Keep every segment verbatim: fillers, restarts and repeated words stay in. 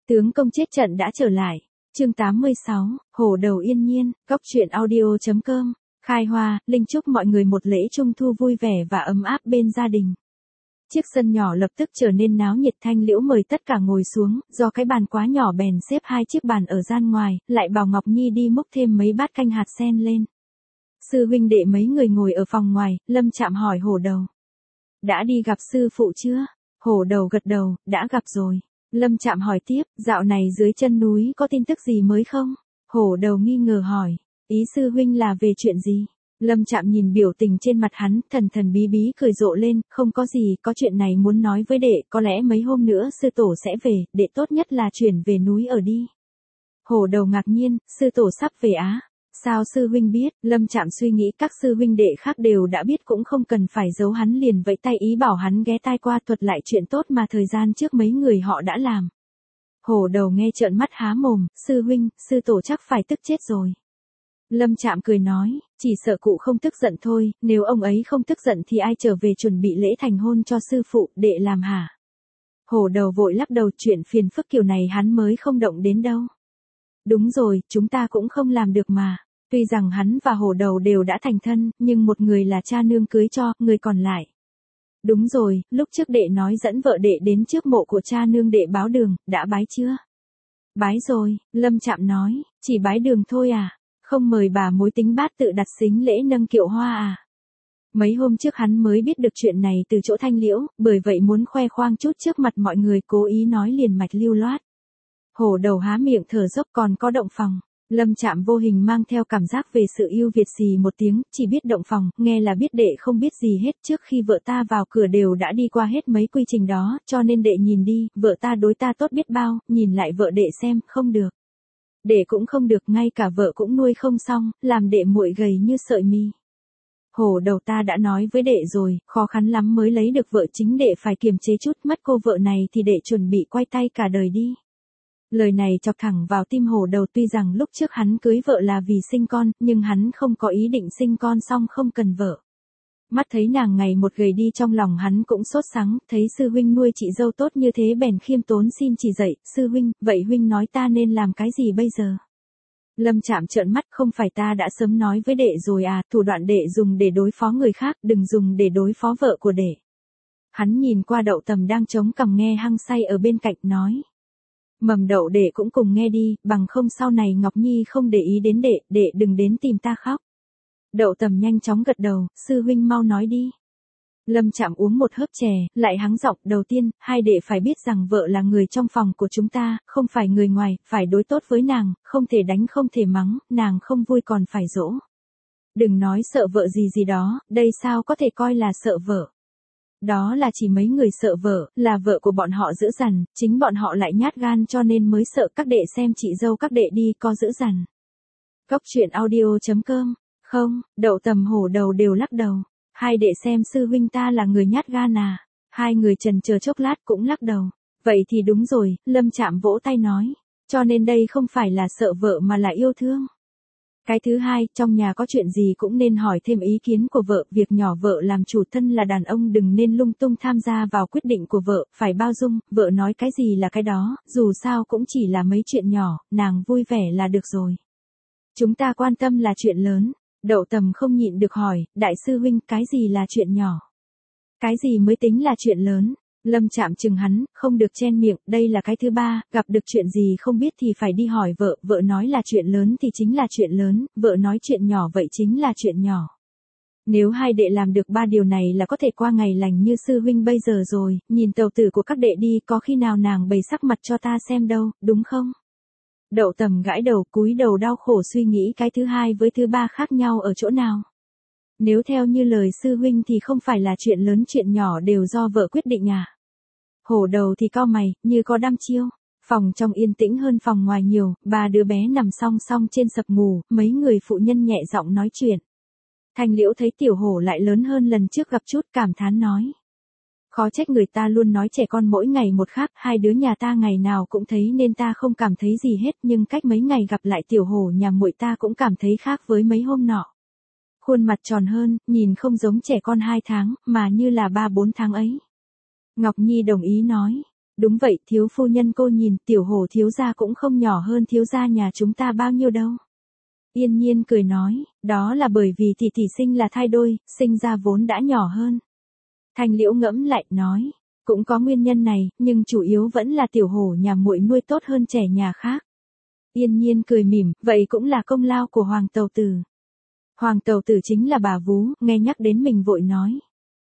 Tướng công chết trận đã trở lại. Chương tám mươi sáu, Hổ đầu yên nhiên, góc truyện audio chấm com. Khai Hoa, Linh chúc mọi người một lễ trung thu vui vẻ và ấm áp bên gia đình. Chiếc sân nhỏ lập tức trở nên náo nhiệt. Thanh Liễu mời tất cả ngồi xuống, do cái bàn quá nhỏ bèn xếp hai chiếc bàn ở gian ngoài, lại bảo Ngọc Nhi đi múc thêm mấy bát canh hạt sen lên. Sư huynh đệ mấy người ngồi ở phòng ngoài, Lâm Trạm hỏi Hổ đầu. Đã đi gặp sư phụ chưa? Hổ đầu gật đầu, đã gặp rồi. Lâm Trạm hỏi tiếp, dạo này dưới chân núi có tin tức gì mới không? Hổ đầu nghi ngờ hỏi, ý sư huynh là về chuyện gì? Lâm Trạm nhìn biểu tình trên mặt hắn, thần thần bí bí cười rộ lên, không có gì, có chuyện này muốn nói với đệ, có lẽ mấy hôm nữa sư tổ sẽ về, đệ tốt nhất là chuyển về núi ở đi. Hổ đầu ngạc nhiên, sư tổ sắp về á? Sao sư huynh biết? Lâm Trạm suy nghĩ các sư huynh đệ khác đều đã biết cũng không cần phải giấu, hắn liền vẫy tay ý bảo hắn ghé tai qua thuật lại chuyện tốt mà thời gian trước mấy người họ đã làm. Hổ đầu nghe trợn mắt há mồm, sư huynh, sư tổ chắc phải tức chết rồi. Lâm Trạm cười nói, chỉ sợ cụ không tức giận thôi, nếu ông ấy không tức giận thì ai trở về chuẩn bị lễ thành hôn cho sư phụ, đệ làm hả? Hổ đầu vội lắc đầu, chuyện phiền phức kiểu này hắn mới không động đến đâu. Đúng rồi, chúng ta cũng không làm được mà. Tuy rằng hắn và Hổ đầu đều đã thành thân, nhưng một người là cha nương cưới cho, người còn lại. Đúng rồi, lúc trước đệ nói dẫn vợ đệ đến trước mộ của cha nương đệ báo đường, đã bái chưa? Bái rồi, Lâm Trạm nói, chỉ bái đường thôi à? Không mời bà mối tính bát tự đặt sính lễ nâng kiệu hoa à? Mấy hôm trước hắn mới biết được chuyện này từ chỗ Thanh Liễu, bởi vậy muốn khoe khoang chút trước mặt mọi người, cố ý nói liền mạch lưu loát. Hổ đầu há miệng thở dốc, còn có động phòng. Lâm Trạm vô hình mang theo cảm giác về sự yêu Việt xì một tiếng, chỉ biết động phòng, nghe là biết đệ không biết gì hết, trước khi vợ ta vào cửa đều đã đi qua hết mấy quy trình đó, cho nên đệ nhìn đi, vợ ta đối ta tốt biết bao, nhìn lại vợ đệ xem, không được. Đệ cũng không được, ngay cả vợ cũng nuôi không xong, làm đệ muội gầy như sợi mi. Hổ đầu ta đã nói với đệ rồi, khó khăn lắm mới lấy được vợ, chính đệ phải kiềm chế chút, mất cô vợ này thì đệ chuẩn bị quay tay cả đời đi. Lời này chọc thẳng vào tim Hổ đầu, tuy rằng lúc trước hắn cưới vợ là vì sinh con, nhưng hắn không có ý định sinh con xong không cần vợ. Mắt thấy nàng ngày một gầy đi, trong lòng hắn cũng sốt sắng, thấy sư huynh nuôi chị dâu tốt như thế bèn khiêm tốn xin chỉ dạy, sư huynh, vậy huynh nói ta nên làm cái gì bây giờ? Lâm Trạm trợn mắt, không phải ta đã sớm nói với đệ rồi à, thủ đoạn đệ dùng để đối phó người khác, đừng dùng để đối phó vợ của đệ. Hắn nhìn qua Đậu Tầm đang chống cằm nghe hăng say ở bên cạnh, nói. Mầm Đậu đệ cũng cùng nghe đi, bằng không sau này Ngọc Nhi không để ý đến đệ, đệ đừng đến tìm ta khóc. Đậu Tầm nhanh chóng gật đầu, sư huynh mau nói đi. Lâm Trạm uống một hớp chè, lại hắng giọng, đầu tiên, hai đệ phải biết rằng vợ là người trong phòng của chúng ta, không phải người ngoài, phải đối tốt với nàng, không thể đánh không thể mắng, nàng không vui còn phải dỗ. Đừng nói sợ vợ gì gì đó, đây sao có thể coi là sợ vợ. Đó là chỉ mấy người sợ vợ, là vợ của bọn họ dữ dằn, chính bọn họ lại nhát gan cho nên mới sợ, các đệ xem chị dâu các đệ đi có dữ dằn. Góc truyện audio chấm com. Không, Đậu Tầm Hổ đầu đều lắc đầu. Hai đệ xem sư huynh ta là người nhát gan à? Hai người trần chờ chốc lát cũng lắc đầu. Vậy thì đúng rồi, Lâm Trạm vỗ tay nói. Cho nên đây không phải là sợ vợ mà là yêu thương. Cái thứ hai, trong nhà có chuyện gì cũng nên hỏi thêm ý kiến của vợ, việc nhỏ vợ làm chủ, thân là đàn ông đừng nên lung tung tham gia vào quyết định của vợ, phải bao dung, vợ nói cái gì là cái đó, dù sao cũng chỉ là mấy chuyện nhỏ, nàng vui vẻ là được rồi. Chúng ta quan tâm là chuyện lớn. Đậu Tầm không nhịn được hỏi, đại sư huynh, cái gì là chuyện nhỏ? Cái gì mới tính là chuyện lớn? Lâm Trạm chừng hắn, không được chen miệng, đây là cái thứ ba, gặp được chuyện gì không biết thì phải đi hỏi vợ, vợ nói là chuyện lớn thì chính là chuyện lớn, vợ nói chuyện nhỏ vậy chính là chuyện nhỏ. Nếu hai đệ làm được ba điều này là có thể qua ngày lành như sư huynh bây giờ rồi, nhìn tàu tử của các đệ đi, có khi nào nàng bày sắc mặt cho ta xem đâu, đúng không? Đậu Tầm gãi đầu, cúi đầu đau khổ suy nghĩ cái thứ hai với thứ ba khác nhau ở chỗ nào. Nếu theo như lời sư huynh thì không phải là chuyện lớn chuyện nhỏ đều do vợ quyết định à? Hổ đầu thì cau mày, như có đăm chiêu. Phòng trong yên tĩnh hơn phòng ngoài nhiều, ba đứa bé nằm song song trên sập ngủ, mấy người phụ nhân nhẹ giọng nói chuyện. Thanh Liễu thấy tiểu hổ lại lớn hơn lần trước gặp chút, cảm thán nói. Khó trách người ta luôn nói trẻ con mỗi ngày một khác, hai đứa nhà ta ngày nào cũng thấy nên ta không cảm thấy gì hết, nhưng cách mấy ngày gặp lại tiểu hổ nhà muội ta cũng cảm thấy khác với mấy hôm nọ. Khuôn mặt tròn hơn, nhìn không giống trẻ con hai tháng, mà như là ba bốn tháng ấy. Ngọc Nhi đồng ý nói. Đúng vậy, thiếu phu nhân cô nhìn, tiểu hổ thiếu gia cũng không nhỏ hơn thiếu gia nhà chúng ta bao nhiêu đâu. Yên nhiên cười nói, đó là bởi vì tỷ tỷ sinh là thai đôi, sinh ra vốn đã nhỏ hơn. Thanh Liễu ngẫm lại, nói, cũng có nguyên nhân này, nhưng chủ yếu vẫn là tiểu hổ nhà muội nuôi tốt hơn trẻ nhà khác. Yên nhiên cười mỉm, vậy cũng là công lao của Hoàng Tẩu Tử. Hoàng Tẩu Tử chính là bà vú, nghe nhắc đến mình vội nói.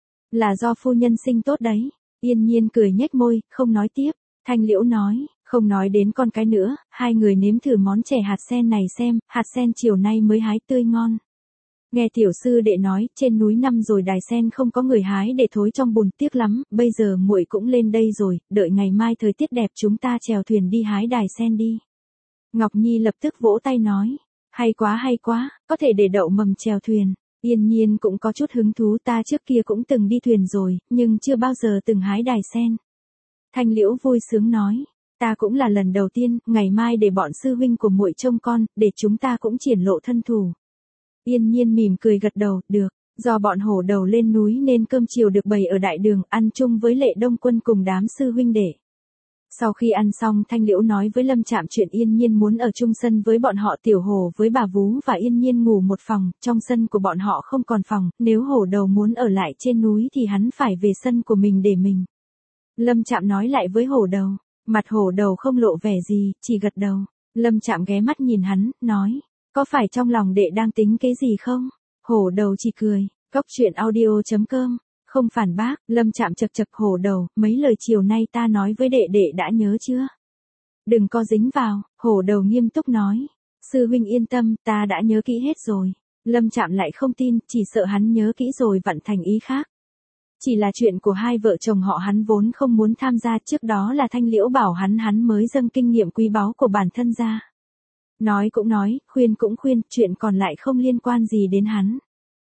Là do phu nhân sinh tốt đấy. Yên nhiên cười nhếch môi, không nói tiếp. Thanh Liễu nói, không nói đến con cái nữa, hai người nếm thử món chè hạt sen này xem, hạt sen chiều nay mới hái tươi ngon. Nghe tiểu sư đệ nói, trên núi năm rồi đài sen không có người hái để thối trong bùn, tiếc lắm, bây giờ muội cũng lên đây rồi, đợi ngày mai thời tiết đẹp chúng ta chèo thuyền đi hái đài sen đi. Ngọc Nhi lập tức vỗ tay nói, hay quá hay quá, có thể để đậu mầm chèo thuyền. Yên nhiên cũng có chút hứng thú, ta trước kia cũng từng đi thuyền rồi, nhưng chưa bao giờ từng hái đài sen. Thanh Liễu vui sướng nói, ta cũng là lần đầu tiên, ngày mai để bọn sư huynh của muội trông con, để chúng ta cũng triển lộ thân thủ. Yên nhiên mỉm cười gật đầu, được, do bọn hổ đầu lên núi nên cơm chiều được bày ở đại đường, ăn chung với Lệ Đông Quân cùng đám sư huynh đệ. Sau khi ăn xong, Thanh Liễu nói với Lâm Trạm chuyện Yên nhiên muốn ở chung sân với bọn họ, tiểu hổ với bà vú và Yên nhiên ngủ một phòng, trong sân của bọn họ không còn phòng, nếu hổ đầu muốn ở lại trên núi thì hắn phải về sân của mình để mình. Lâm Trạm nói lại với hổ đầu, mặt hổ đầu không lộ vẻ gì, chỉ gật đầu. Lâm Trạm ghé mắt nhìn hắn, nói, có phải trong lòng đệ đang tính cái gì không? Hổ đầu chỉ cười, cốc truyện audio chấm com. Không phản bác, Lâm Trạm chật chật hổ đầu, mấy lời chiều nay ta nói với đệ đệ đã nhớ chưa? Đừng có dính vào, hổ đầu nghiêm túc nói. Sư huynh yên tâm, ta đã nhớ kỹ hết rồi. Lâm Trạm lại không tin, chỉ sợ hắn nhớ kỹ rồi vặn thành ý khác. Chỉ là chuyện của hai vợ chồng họ hắn vốn không muốn tham gia, trước đó là Thanh Liễu bảo hắn hắn mới dâng kinh nghiệm quý báu của bản thân ra. Nói cũng nói, khuyên cũng khuyên, chuyện còn lại không liên quan gì đến hắn.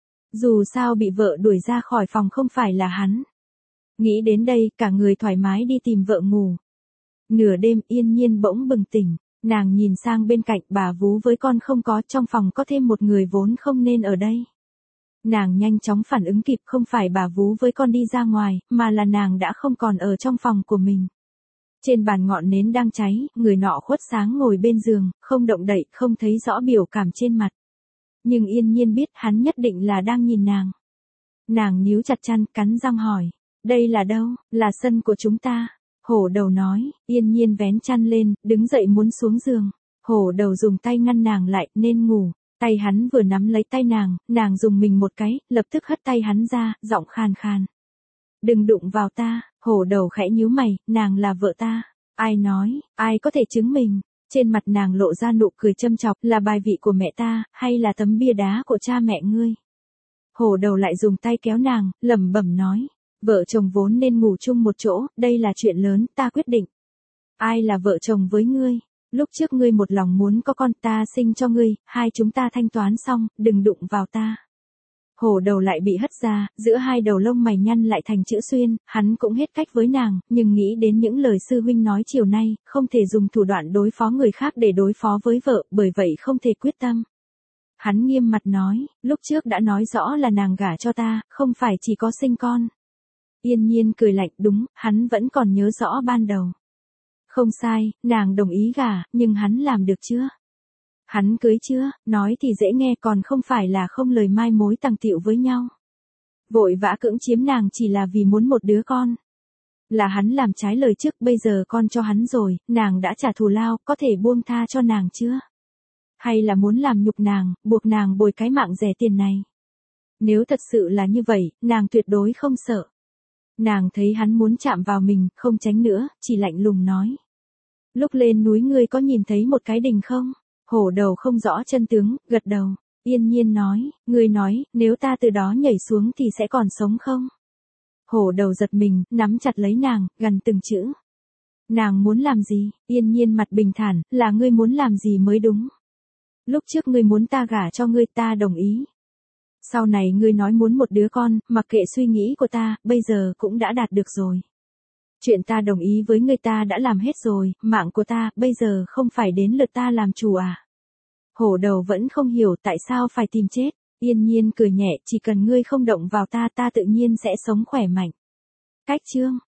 Dù sao bị vợ đuổi ra khỏi phòng không phải là hắn. Nghĩ đến đây, cả người thoải mái đi tìm vợ ngủ. Nửa đêm Yên nhiên bỗng bừng tỉnh, nàng nhìn sang bên cạnh, bà vú với con không có, trong phòng có thêm một người vốn không nên ở đây. Nàng nhanh chóng phản ứng kịp, không phải bà vú với con đi ra ngoài, mà là nàng đã không còn ở trong phòng của mình. Trên bàn ngọn nến đang cháy, người nọ khuất sáng ngồi bên giường, không động đậy, không thấy rõ biểu cảm trên mặt. Nhưng Yên nhiên biết hắn nhất định là đang nhìn nàng. Nàng nhíu chặt chăn, cắn răng hỏi, đây là đâu? Là sân của chúng ta. Hổ đầu nói, Yên nhiên vén chăn lên, đứng dậy muốn xuống giường. Hổ đầu dùng tay ngăn nàng lại, nên ngủ. Tay hắn vừa nắm lấy tay nàng, nàng dùng mình một cái, lập tức hất tay hắn ra, giọng khàn khàn. Đừng đụng vào ta, hổ đầu khẽ nhíu mày, nàng là vợ ta. Ai nói, ai có thể chứng minh? Trên mặt nàng lộ ra nụ cười châm chọc, là bài vị của mẹ ta, hay là tấm bia đá của cha mẹ ngươi? Hổ đầu lại dùng tay kéo nàng, lẩm bẩm nói, vợ chồng vốn nên ngủ chung một chỗ, đây là chuyện lớn, ta quyết định. Ai là vợ chồng với ngươi? Lúc trước ngươi một lòng muốn có con, ta sinh cho ngươi, hai chúng ta thanh toán xong, đừng đụng vào ta. Hổ đầu lại bị hất ra, giữa hai đầu lông mày nhăn lại thành chữ xuyên, hắn cũng hết cách với nàng, nhưng nghĩ đến những lời sư huynh nói chiều nay, không thể dùng thủ đoạn đối phó người khác để đối phó với vợ, bởi vậy không thể quyết tâm. Hắn nghiêm mặt nói, lúc trước đã nói rõ là nàng gả cho ta, không phải chỉ có sinh con. Yên nhiên cười lạnh, đúng, hắn vẫn còn nhớ rõ ban đầu. Không sai, nàng đồng ý gả, nhưng hắn làm được chưa? Hắn cưới chưa? Nói thì dễ nghe, còn không phải là không lời mai mối tàng tiệu với nhau. Vội vã cưỡng chiếm nàng chỉ là vì muốn một đứa con. Là hắn làm trái lời trước, bây giờ con cho hắn rồi, nàng đã trả thù lao, có thể buông tha cho nàng chưa? Hay là muốn làm nhục nàng, buộc nàng bồi cái mạng rẻ tiền này? Nếu thật sự là như vậy, nàng tuyệt đối không sợ. Nàng thấy hắn muốn chạm vào mình, không tránh nữa, chỉ lạnh lùng nói. Lúc lên núi ngươi có nhìn thấy một cái đình không? Hổ đầu không rõ chân tướng, gật đầu. Yên nhiên nói, ngươi nói, nếu ta từ đó nhảy xuống thì sẽ còn sống không? Hổ đầu giật mình, nắm chặt lấy nàng, gần từng chữ. Nàng muốn làm gì? Yên nhiên mặt bình thản, là ngươi muốn làm gì mới đúng. Lúc trước ngươi muốn ta gả cho ngươi, ta đồng ý. Sau này ngươi nói muốn một đứa con, mặc kệ suy nghĩ của ta, bây giờ cũng đã đạt được rồi. Chuyện ta đồng ý với ngươi ta đã làm hết rồi, mạng của ta, bây giờ không phải đến lượt ta làm chủ à? Hổ đầu vẫn không hiểu tại sao phải tìm chết. Yên nhiên cười nhẹ, chỉ cần ngươi không động vào ta, ta tự nhiên sẽ sống khỏe mạnh. Cách chương